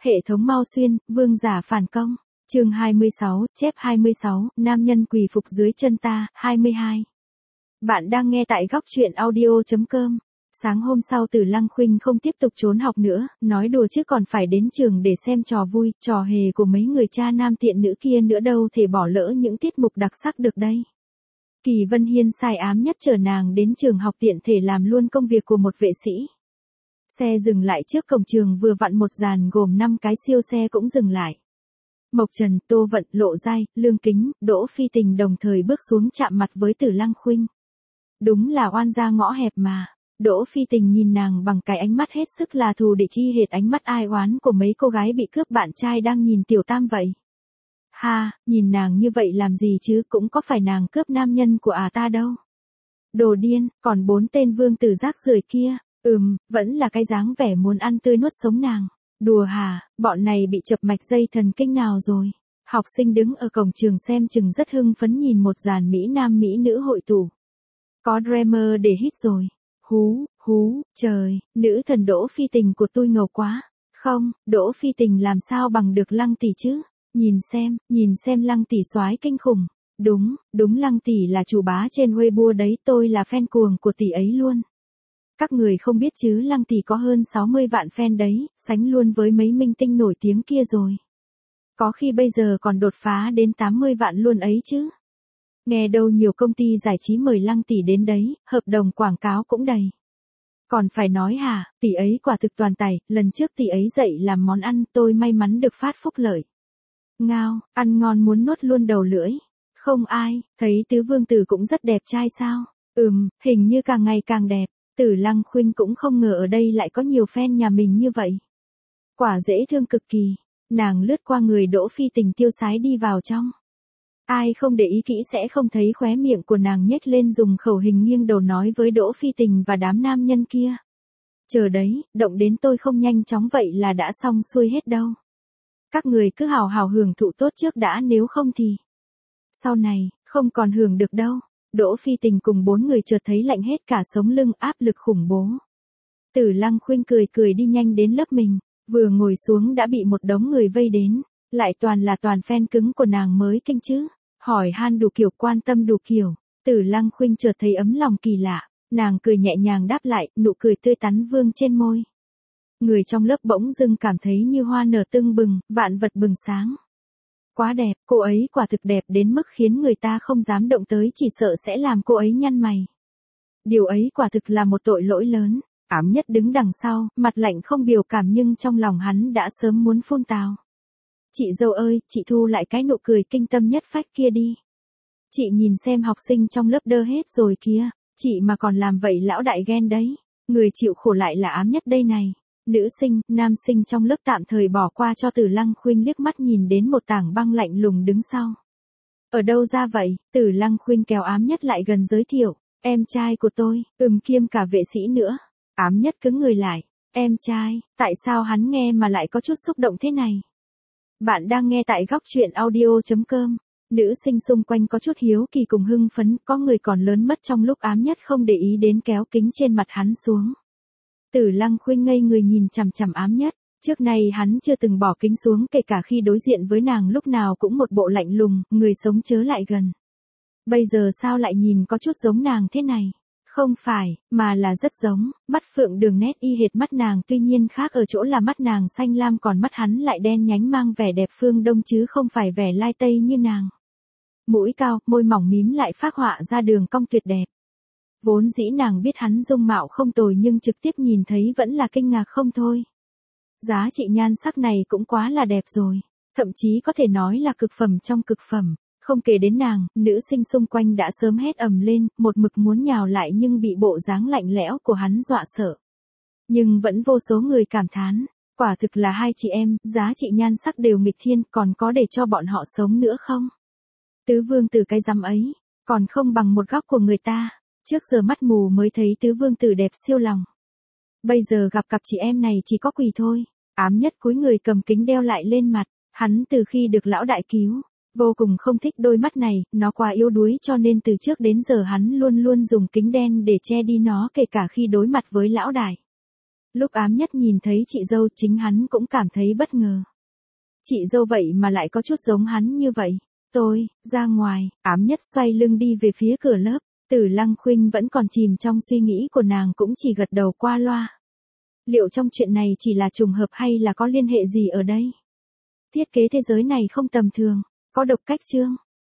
Hệ thống Mao Xuyên, vương giả phản công. Chương 26, chép 26, nam nhân quỳ phục dưới chân ta, 22. Bạn đang nghe tại góc truyện audio.com. Sáng hôm sau Tử Lăng Khuynh không tiếp tục trốn học nữa, nói đùa chứ còn phải đến trường để xem trò vui, trò hề của mấy người cha nam tiện nữ kia nữa đâu thể bỏ lỡ những tiết mục đặc sắc được đây. Kỳ Vân Hiên sai ám nhất chở nàng đến trường học tiện thể làm luôn công việc của một vệ sĩ. Xe dừng lại trước cổng trường vừa vặn một dàn gồm 5 cái siêu xe cũng dừng lại. Mộc Trần, Tô Vận, Lộ Giai, Lương Kính, Đỗ Phi Tình đồng thời bước xuống chạm mặt với Tử Lăng Khuynh. Đúng là oan gia ngõ hẹp mà. Đỗ Phi Tình nhìn nàng bằng cái ánh mắt hết sức là thù địch y hệt ánh mắt ai oán của mấy cô gái bị cướp bạn trai đang nhìn Tiểu Tam vậy. Ha, nhìn nàng như vậy làm gì chứ, cũng có phải nàng cướp nam nhân của ta đâu. Đồ điên, còn 4 tên vương tử rác rưởi kia, vẫn là cái dáng vẻ muốn ăn tươi nuốt sống nàng. Đùa hả, bọn này bị chập mạch dây thần kinh nào rồi. Học sinh đứng ở cổng trường xem chừng rất hưng phấn nhìn một dàn mỹ nam mỹ nữ hội tụ. Có dreamer để hít rồi. Hú, trời, nữ thần Đỗ Phi Tình của tôi ngầu quá. Không, Đỗ Phi Tình làm sao bằng được Lăng tỷ chứ? Nhìn xem Lăng tỷ soái kinh khủng. Đúng Lăng tỷ là chủ bá trên Weibo đấy, tôi là fan cuồng của tỷ ấy luôn. Các người không biết chứ, Lăng tỷ có hơn 60 vạn fan đấy, sánh luôn với mấy minh tinh nổi tiếng kia rồi. Có khi bây giờ còn đột phá đến 80 vạn luôn ấy chứ. Nghe đâu nhiều công ty giải trí mời Lăng tỷ đến đấy, hợp đồng quảng cáo cũng đầy. Còn phải nói hả, tỷ ấy quả thực toàn tài, lần trước tỷ ấy dạy làm món ăn, tôi may mắn được phát phúc lợi. Ngao, ăn ngon muốn nuốt luôn đầu lưỡi. Không ai, thấy tứ vương tử cũng rất đẹp trai sao? Hình như càng ngày càng đẹp. Tử Lăng Khuynh cũng không ngờ ở đây lại có nhiều fan nhà mình như vậy. Quả dễ thương cực kỳ. Nàng lướt qua người Đỗ Phi Tình tiêu sái đi vào trong. Ai không để ý kỹ sẽ không thấy khóe miệng của nàng nhếch lên dùng khẩu hình nghiêng đầu nói với Đỗ Phi Tình và đám nam nhân kia. Chờ đấy, động đến tôi không nhanh chóng vậy là đã xong xuôi hết đâu. Các người cứ hào hào hưởng thụ tốt trước đã, nếu không thì sau này, không còn hưởng được đâu. Đỗ Phi Tình cùng 4 người chợt thấy lạnh hết cả sống lưng, áp lực khủng bố. Tử Lăng Khuynh cười đi nhanh đến lớp mình, vừa ngồi xuống đã bị một đống người vây đến, lại toàn là toàn fan cứng của nàng mới kinh chứ, hỏi han đủ kiểu, quan tâm đủ kiểu. Tử Lăng Khuynh chợt thấy ấm lòng kỳ lạ, nàng cười nhẹ nhàng đáp lại, nụ cười tươi tắn vương trên môi. Người trong lớp bỗng dưng cảm thấy như hoa nở tưng bừng, vạn vật bừng sáng. Quá đẹp, cô ấy quả thực đẹp đến mức khiến người ta không dám động tới, chỉ sợ sẽ làm cô ấy nhăn mày. Điều ấy quả thực là một tội lỗi lớn. Ám nhất đứng đằng sau, mặt lạnh không biểu cảm nhưng trong lòng hắn đã sớm muốn phun tào. Chị dâu ơi, chị thu lại cái nụ cười kinh tâm nhất phách kia đi. Chị nhìn xem học sinh trong lớp đơ hết rồi kìa, chị mà còn làm vậy lão đại ghen đấy. Người chịu khổ lại là ám nhất đây này. Nữ sinh, nam sinh trong lớp tạm thời bỏ qua cho Tử Lăng Khuynh liếc mắt nhìn đến một tảng băng lạnh lùng đứng sau. Ở đâu ra vậy? Tử Lăng Khuynh kéo ám nhất lại gần giới thiệu. Em trai của tôi, kiêm cả vệ sĩ nữa. Ám nhất cứng người lại. Em trai, tại sao hắn nghe mà lại có chút xúc động thế này? Bạn đang nghe tại góc truyện audio.com. Nữ sinh xung quanh có chút hiếu kỳ cùng hưng phấn, có người còn lớn mất trong lúc ám nhất không để ý đến kéo kính trên mặt hắn xuống. Tử Lăng Khuynh ngây người nhìn chằm chằm ám nhất, trước nay hắn chưa từng bỏ kính xuống, kể cả khi đối diện với nàng lúc nào cũng một bộ lạnh lùng, người sống chớ lại gần. Bây giờ sao lại nhìn có chút giống nàng thế này? Không phải, mà là rất giống, mắt phượng đường nét y hệt mắt nàng, tuy nhiên khác ở chỗ là mắt nàng xanh lam còn mắt hắn lại đen nhánh mang vẻ đẹp phương Đông chứ không phải vẻ lai tây như nàng. Mũi cao, môi mỏng mím lại phác họa ra đường cong tuyệt đẹp. Vốn dĩ nàng biết hắn dung mạo không tồi nhưng trực tiếp nhìn thấy vẫn là kinh ngạc không thôi. Giá trị nhan sắc này cũng quá là đẹp rồi, thậm chí có thể nói là cực phẩm trong cực phẩm. Không kể đến nàng, nữ sinh xung quanh đã sớm hét ầm lên, một mực muốn nhào lại nhưng bị bộ dáng lạnh lẽo của hắn dọa sợ. Nhưng vẫn vô số người cảm thán, quả thực là hai chị em, giá trị nhan sắc đều nghịch thiên, còn có để cho bọn họ sống nữa không? Tứ vương tử cái rắm ấy, còn không bằng một góc của người ta, trước giờ mắt mù mới thấy tứ vương tử đẹp siêu lòng. Bây giờ gặp cặp chị em này chỉ có quỳ thôi. Ám nhất cúi người cầm kính đeo lại lên mặt, hắn từ khi được lão đại cứu, vô cùng không thích đôi mắt này, nó quá yếu đuối cho nên từ trước đến giờ hắn luôn luôn dùng kính đen để che đi nó, kể cả khi đối mặt với lão đại. Lúc Ám Nhất nhìn thấy chị dâu chính hắn cũng cảm thấy bất ngờ. Chị dâu vậy mà lại có chút giống hắn như vậy. Tôi, ra ngoài, Ám Nhất xoay lưng đi về phía cửa lớp. Tử Lăng Khuynh vẫn còn chìm trong suy nghĩ của nàng cũng chỉ gật đầu qua loa. Liệu trong chuyện này chỉ là trùng hợp hay là có liên hệ gì ở đây? Thiết kế thế giới này không tầm thường, có độc cách chương.